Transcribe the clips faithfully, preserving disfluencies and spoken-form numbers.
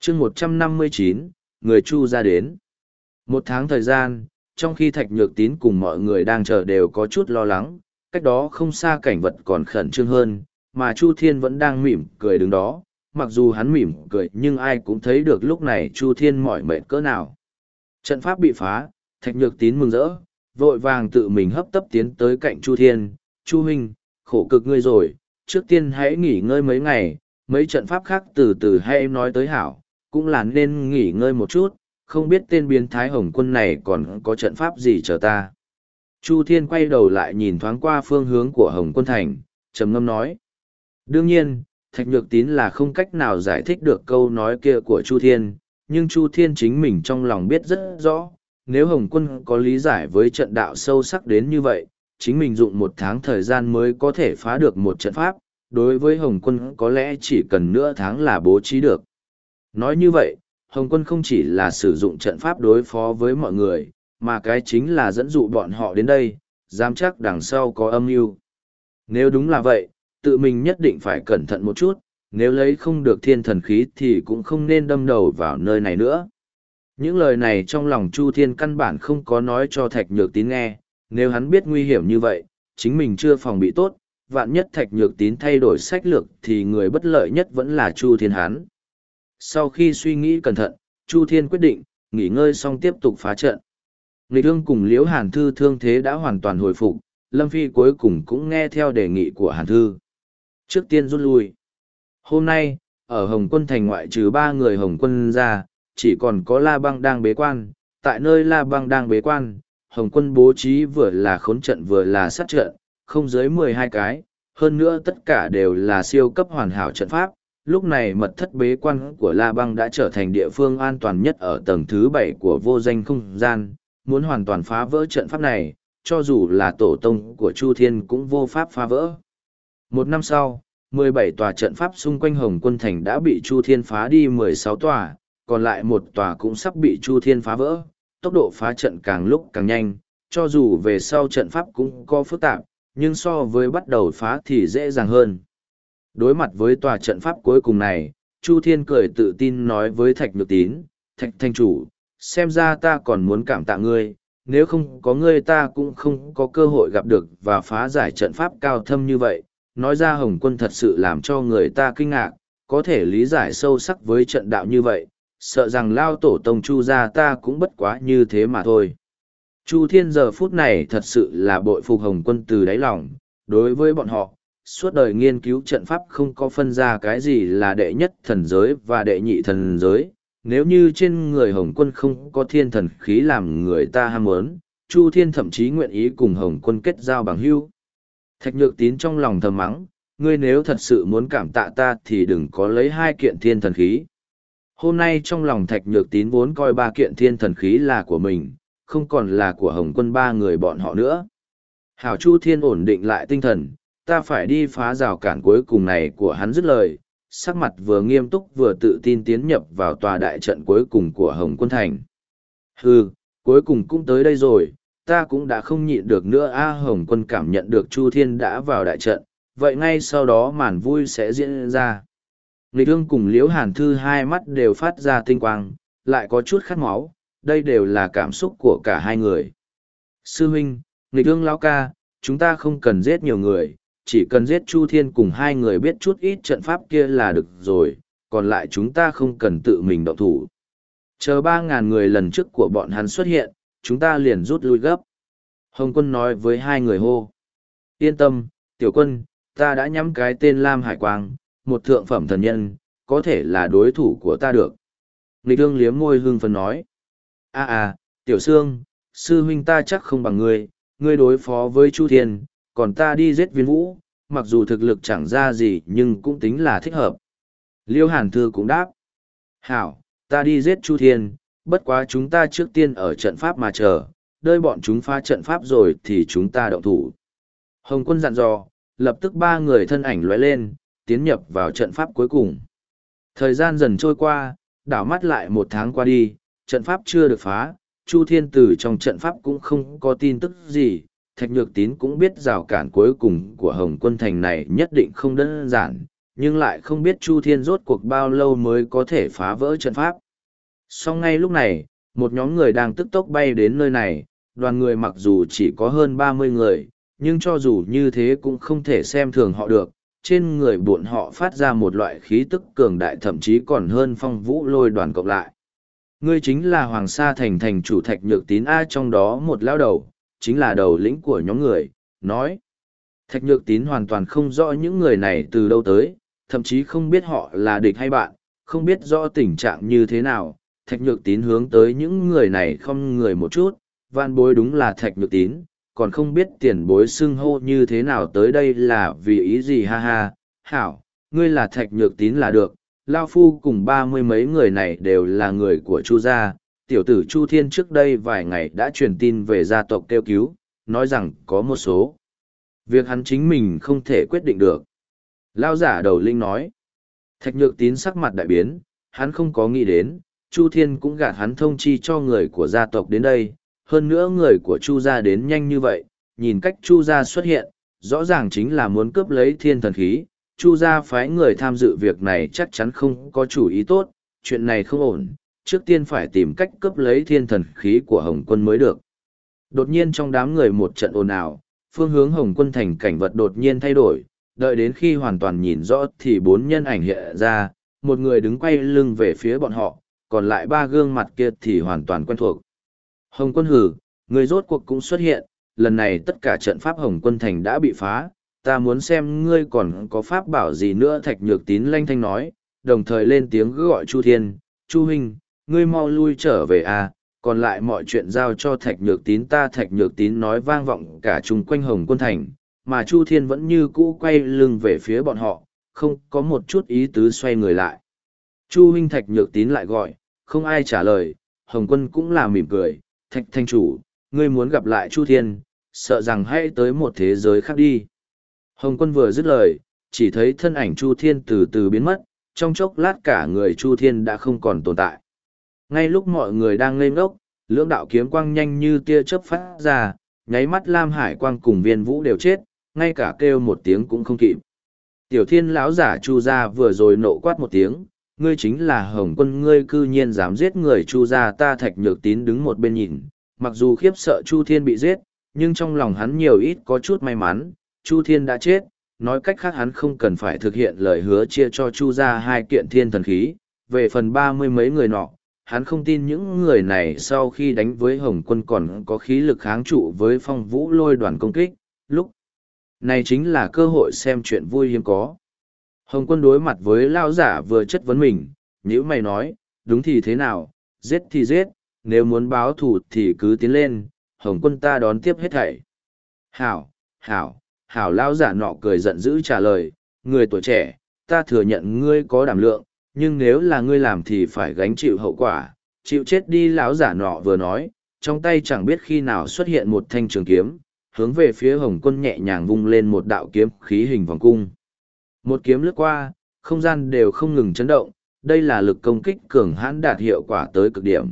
chương một trăm năm mươi chín, người Chu ra đến. Một tháng thời gian, trong khi Thạch Nhược Tín cùng mọi người đang chờ đều có chút lo lắng, cách đó không xa cảnh vật còn khẩn trương hơn, mà Chu Thiên vẫn đang mỉm cười đứng đó. Mặc dù hắn mỉm cười nhưng ai cũng thấy được lúc này Chu Thiên mỏi mệt cỡ nào. Trận pháp bị phá, Thạch Nhược Tín mừng rỡ, vội vàng tự mình hấp tấp tiến tới cạnh Chu Thiên. Chu huynh, khổ cực ngươi rồi, trước tiên hãy nghỉ ngơi mấy ngày, mấy trận pháp khác từ từ hãy nói tới hảo, cũng là nên nghỉ ngơi một chút, không biết tên biến thái Hồng Quân này còn có trận pháp gì chờ ta. Chu Thiên quay đầu lại nhìn thoáng qua phương hướng của Hồng Quân Thành, trầm ngâm nói. Đương nhiên, Thạch Nhược Tín là không cách nào giải thích được câu nói kia của Chu Thiên, nhưng Chu Thiên chính mình trong lòng biết rất rõ, nếu Hồng Quân có lý giải với trận đạo sâu sắc đến như vậy, chính mình dụng một tháng thời gian mới có thể phá được một trận pháp, đối với Hồng Quân có lẽ chỉ cần nửa tháng là bố trí được. Nói như vậy, Hồng Quân không chỉ là sử dụng trận pháp đối phó với mọi người, mà cái chính là dẫn dụ bọn họ đến đây, dám chắc đằng sau có âm mưu. Nếu đúng là vậy, tự mình nhất định phải cẩn thận một chút, nếu lấy không được thiên thần khí thì cũng không nên đâm đầu vào nơi này nữa. Những lời này trong lòng Chu Thiên căn bản không có nói cho Thạch Nhược Tín nghe, nếu hắn biết nguy hiểm như vậy, chính mình chưa phòng bị tốt, vạn nhất Thạch Nhược Tín thay đổi sách lược thì người bất lợi nhất vẫn là Chu Thiên hắn. Sau khi suy nghĩ cẩn thận, Chu Thiên quyết định, nghỉ ngơi xong tiếp tục phá trận. Nghịch Ương cùng Liễu Hàn Thư thương thế đã hoàn toàn hồi phục, Lâm Phi cuối cùng cũng nghe theo đề nghị của Hàn Thư. Trước tiên rút lui. Hôm nay, ở Hồng Quân Thành ngoại trừ ba người Hồng Quân ra, chỉ còn có La Băng đang bế quan. Tại nơi La Băng đang bế quan, Hồng Quân bố trí vừa là khốn trận vừa là sát trận, không dưới mười hai cái, hơn nữa tất cả đều là siêu cấp hoàn hảo trận pháp. Lúc này mật thất bế quan của La Băng đã trở thành địa phương an toàn nhất ở tầng thứ bảy của vô danh không gian, muốn hoàn toàn phá vỡ trận pháp này, cho dù là tổ tông của Chu Thiên cũng vô pháp phá vỡ. Một năm sau, mười bảy tòa trận pháp xung quanh Hồng Quân Thành đã bị Chu Thiên phá đi mười sáu tòa, còn lại một tòa cũng sắp bị Chu Thiên phá vỡ, tốc độ phá trận càng lúc càng nhanh, cho dù về sau trận pháp cũng có phức tạp, nhưng so với bắt đầu phá thì dễ dàng hơn. Đối mặt với tòa trận pháp cuối cùng này, Chu Thiên cười tự tin nói với Thạch Nhược Tín, Thạch Thanh Chủ, xem ra ta còn muốn cảm tạ ngươi, nếu không có ngươi ta cũng không có cơ hội gặp được và phá giải trận pháp cao thâm như vậy. Nói ra Hồng Quân thật sự làm cho người ta kinh ngạc, có thể lý giải sâu sắc với trận đạo như vậy, sợ rằng lao tổ tông Chu gia ta cũng bất quá như thế mà thôi. Chu Thiên giờ phút này thật sự là bội phục Hồng Quân từ đáy lòng, đối với bọn họ, suốt đời nghiên cứu trận pháp không có phân ra cái gì là đệ nhất thần giới và đệ nhị thần giới. Nếu như trên người Hồng Quân không có thiên thần khí làm người ta ham muốn, Chu Thiên thậm chí nguyện ý cùng Hồng Quân kết giao bằng hữu. Thạch Nhược Tín trong lòng thầm mắng, ngươi nếu thật sự muốn cảm tạ ta thì đừng có lấy hai kiện thiên thần khí. Hôm nay trong lòng Thạch Nhược Tín vốn coi ba kiện thiên thần khí là của mình, không còn là của Hồng Quân ba người bọn họ nữa. Hảo Chu Thiên ổn định lại tinh thần, ta phải đi phá rào cản cuối cùng này của hắn dứt lời, sắc mặt vừa nghiêm túc vừa tự tin tiến nhập vào tòa đại trận cuối cùng của Hồng Quân Thành. Hừ, cuối cùng cũng tới đây rồi, ta cũng đã không nhịn được nữa. A Hồng Quân cảm nhận được Chu Thiên đã vào đại trận, vậy ngay sau đó màn vui sẽ diễn ra. Nghịch Ương cùng Liễu Hàn Thư hai mắt đều phát ra tinh quang, lại có chút khát máu, đây đều là cảm xúc của cả hai người. Sư huynh, Nghịch Ương lão ca, chúng ta không cần giết nhiều người, chỉ cần giết Chu Thiên cùng hai người biết chút ít trận pháp kia là được rồi, còn lại chúng ta không cần tự mình động thủ. Chờ ba ngàn người lần trước của bọn hắn xuất hiện, chúng ta liền rút lui gấp. Hồng Quân nói với hai người hô. Yên tâm, tiểu quân, ta đã nhắm cái tên Lam Hải Quang, một thượng phẩm thần nhân, có thể là đối thủ của ta được. Nghịch Ương liếm môi hương phấn nói. À à, tiểu Sương, sư huynh ta chắc không bằng ngươi, ngươi đối phó với Chu Thiên, còn ta đi giết Viên Vũ, mặc dù thực lực chẳng ra gì nhưng cũng tính là thích hợp. Liêu Hàn Thư cũng đáp. Hảo, ta đi giết Chu Thiên, bất quá chúng ta trước tiên ở trận pháp mà chờ, đợi bọn chúng phá trận pháp rồi thì chúng ta động thủ. Hồng Quân dặn dò, lập tức ba người thân ảnh lóe lên, tiến nhập vào trận pháp cuối cùng. Thời gian dần trôi qua, đảo mắt lại một tháng qua đi, trận pháp chưa được phá, Chu Thiên từ trong trận pháp cũng không có tin tức gì. Thạch Nhược Tín cũng biết rào cản cuối cùng của Hồng Quân Thành này nhất định không đơn giản, nhưng lại không biết Chu Thiên rốt cuộc bao lâu mới có thể phá vỡ trận pháp. Song ngay lúc này, một nhóm người đang tức tốc bay đến nơi này, đoàn người mặc dù chỉ có hơn ba mươi người, nhưng cho dù như thế cũng không thể xem thường họ được. Trên người bọn họ phát ra một loại khí tức cường đại, thậm chí còn hơn Phong Vũ Lôi đoàn cộng lại. Ngươi chính là Hoàng Sa Thành thành chủ Thạch Nhược Tín A, trong đó một lão đầu, chính là đầu lĩnh của nhóm người, nói. Thạch Nhược Tín hoàn toàn không rõ những người này từ đâu tới, thậm chí không biết họ là địch hay bạn, không biết rõ tình trạng như thế nào. Thạch Nhược Tín hướng tới những người này không người một chút, van bối đúng là Thạch Nhược Tín, còn không biết tiền bối xưng hô như thế nào tới đây là vì ý gì, ha ha. Hảo, ngươi là Thạch Nhược Tín là được, Lao Phu cùng ba mươi mấy người này đều là người của Chu gia. Tiểu tử Chu Thiên trước đây vài ngày đã truyền tin về gia tộc kêu cứu, nói rằng có một số việc hắn chính mình không thể quyết định được. Lao giả đầu linh nói. Thạch Nhược Tín sắc mặt đại biến, hắn không có nghĩ đến, Chu Thiên cũng gạt hắn thông chi cho người của gia tộc đến đây, hơn nữa người của Chu gia đến nhanh như vậy, nhìn cách Chu gia xuất hiện, rõ ràng chính là muốn cướp lấy thiên thần khí. Chu gia phái người tham dự việc này chắc chắn không có chủ ý tốt, chuyện này không ổn, trước tiên phải tìm cách cướp lấy thiên thần khí của Hồng Quân mới được. Đột nhiên trong đám người một trận ồn ào, phương hướng Hồng Quân thành cảnh vật đột nhiên thay đổi, đợi đến khi hoàn toàn nhìn rõ thì bốn nhân ảnh hiện ra, một người đứng quay lưng về phía bọn họ, còn lại ba gương mặt kia thì hoàn toàn quen thuộc. Hồng Quân hử, người rốt cuộc cũng xuất hiện, lần này tất cả trận pháp Hồng Quân thành đã bị phá, ta muốn xem ngươi còn có pháp bảo gì nữa. Thạch Nhược Tín lanh thanh nói, đồng thời lên tiếng gọi Chu Thiên, Chu Huynh, ngươi mau lui trở về à, còn lại mọi chuyện giao cho Thạch Nhược Tín ta. Thạch Nhược Tín nói vang vọng cả chung quanh Hồng Quân thành, mà Chu Thiên vẫn như cũ quay lưng về phía bọn họ, không có một chút ý tứ xoay người lại. Chu Huynh. Thạch Nhược Tín lại gọi, không ai trả lời. Hồng Quân cũng là mỉm cười, Thạch Thanh Chủ, ngươi muốn gặp lại Chu Thiên, sợ rằng hãy tới một thế giới khác đi. Hồng Quân vừa dứt lời, chỉ thấy thân ảnh Chu Thiên từ từ biến mất, trong chốc lát cả người Chu Thiên đã không còn tồn tại. Ngay lúc mọi người đang ngây ngốc, lưỡng đạo kiếm quang nhanh như tia chớp phát ra, nháy mắt Lam Hải Quang cùng Viên Vũ đều chết, ngay cả kêu một tiếng cũng không kịp. Tiểu Thiên lão giả Chu gia vừa rồi nộ quát một tiếng, ngươi chính là Hồng Quân, ngươi cư nhiên dám giết người Chu gia ta. Thạch Nhược Tín đứng một bên nhìn, mặc dù khiếp sợ Chu Thiên bị giết, nhưng trong lòng hắn nhiều ít có chút may mắn, Chu Thiên đã chết, nói cách khác hắn không cần phải thực hiện lời hứa chia cho Chu gia hai kiện thiên thần khí. Về phần ba mươi mấy người nọ, hắn không tin những người này sau khi đánh với Hồng Quân còn có khí lực kháng trụ với Phong Vũ Lôi đoàn công kích, lúc này chính là cơ hội xem chuyện vui hiếm có. Hồng Quân đối mặt với lao giả vừa chất vấn mình, nhữ mày nói, đúng thì thế nào, giết thì giết, nếu muốn báo thù thì cứ tiến lên, Hồng Quân ta đón tiếp hết thảy. Hảo, hảo, hảo. Lao giả nọ cười giận dữ trả lời, người tuổi trẻ, ta thừa nhận ngươi có đảm lượng, nhưng nếu là ngươi làm thì phải gánh chịu hậu quả, chịu chết đi. Lão giả nọ vừa nói, trong tay chẳng biết khi nào xuất hiện một thanh trường kiếm, hướng về phía Hồng Quân nhẹ nhàng vung lên một đạo kiếm khí hình vòng cung. Một kiếm lướt qua, không gian đều không ngừng chấn động, đây là lực công kích cường hãn đạt hiệu quả tới cực điểm.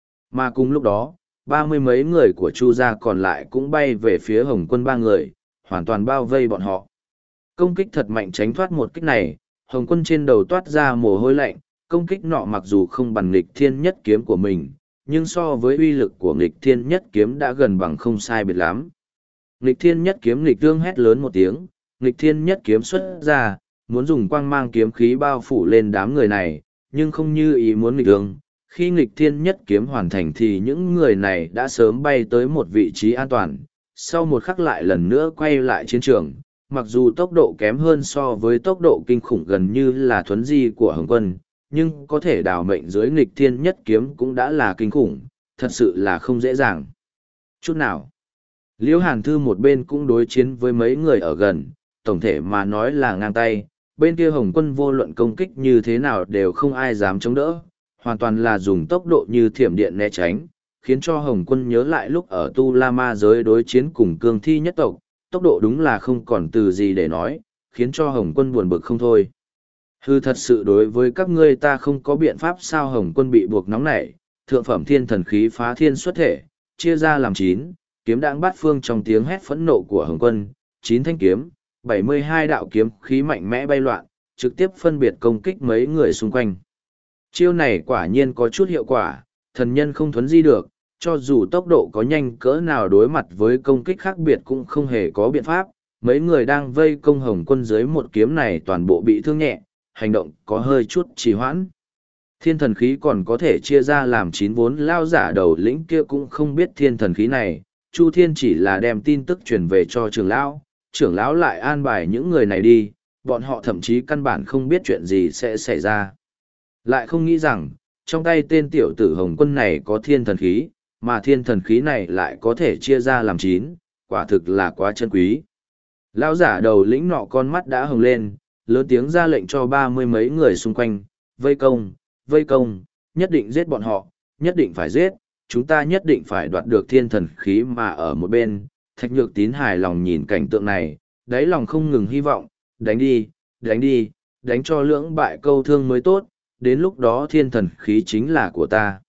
Mà cùng lúc đó, ba mươi mấy người của Chu gia còn lại cũng bay về phía Hồng Quân ba người, hoàn toàn bao vây bọn họ. Công kích thật mạnh, tránh thoát một kích này, Hồng Quân trên đầu toát ra mồ hôi lạnh, công kích nọ mặc dù không bằng nghịch thiên nhất kiếm của mình, nhưng so với uy lực của nghịch thiên nhất kiếm đã gần bằng không sai biệt lắm. Nghịch thiên nhất kiếm nghịch tương hét lớn một tiếng, nghịch thiên nhất kiếm xuất ra, muốn dùng quang mang kiếm khí bao phủ lên đám người này, nhưng không như ý muốn nghịch tương. Khi nghịch thiên nhất kiếm hoàn thành thì những người này đã sớm bay tới một vị trí an toàn, sau một khắc lại lần nữa quay lại chiến trường. Mặc dù tốc độ kém hơn so với tốc độ kinh khủng gần như là thuấn di của Hồng Quân, nhưng có thể đào mệnh dưới nghịch thiên nhất kiếm cũng đã là kinh khủng, thật sự là không dễ dàng chút nào. Liễu Hàn Thư một bên cũng đối chiến với mấy người ở gần, tổng thể mà nói là ngang tay, bên kia Hồng Quân vô luận công kích như thế nào đều không ai dám chống đỡ, hoàn toàn là dùng tốc độ như thiểm điện né tránh, khiến cho Hồng Quân nhớ lại lúc ở Tu La Ma giới đối chiến cùng cương thi nhất tộc, tốc độ đúng là không còn từ gì để nói, khiến cho Hồng Quân buồn bực không thôi. Hư, thật sự đối với các ngươi ta không có biện pháp sao? Hồng Quân bị buộc nóng nảy, thượng phẩm thiên thần khí phá thiên xuất thể, chia ra làm chín, kiếm đãng bát phương trong tiếng hét phẫn nộ của Hồng Quân, chín thanh kiếm, bảy mươi hai đạo kiếm khí mạnh mẽ bay loạn, trực tiếp phân biệt công kích mấy người xung quanh. Chiêu này quả nhiên có chút hiệu quả, thần nhân không thuấn di được, cho dù tốc độ có nhanh cỡ nào đối mặt với công kích khác biệt cũng không hề có biện pháp. Mấy người đang vây công Hồng Quân dưới một kiếm này toàn bộ bị thương nhẹ, hành động có hơi chút trì hoãn. Thiên thần khí còn có thể chia ra làm chín vốn lao giả đầu lĩnh kia cũng không biết thiên thần khí này, Chu Thiên chỉ là đem tin tức truyền về cho trưởng lão, trưởng lão lại an bài những người này đi, bọn họ thậm chí căn bản không biết chuyện gì sẽ xảy ra. Lại không nghĩ rằng, trong tay tên tiểu tử Hồng Quân này có thiên thần khí, mà thiên thần khí này lại có thể chia ra làm chín, quả thực là quá chân quý. Lão giả đầu lĩnh nọ con mắt đã hồng lên, lớn tiếng ra lệnh cho ba mươi mấy người xung quanh, vây công, vây công, nhất định giết bọn họ, nhất định phải giết, chúng ta nhất định phải đoạt được thiên thần khí mà ở một bên. Thạch Nhược Tín hài lòng nhìn cảnh tượng này, đáy lòng không ngừng hy vọng, đánh đi, đánh đi, đánh cho lưỡng bại câu thương mới tốt, đến lúc đó thiên thần khí chính là của ta.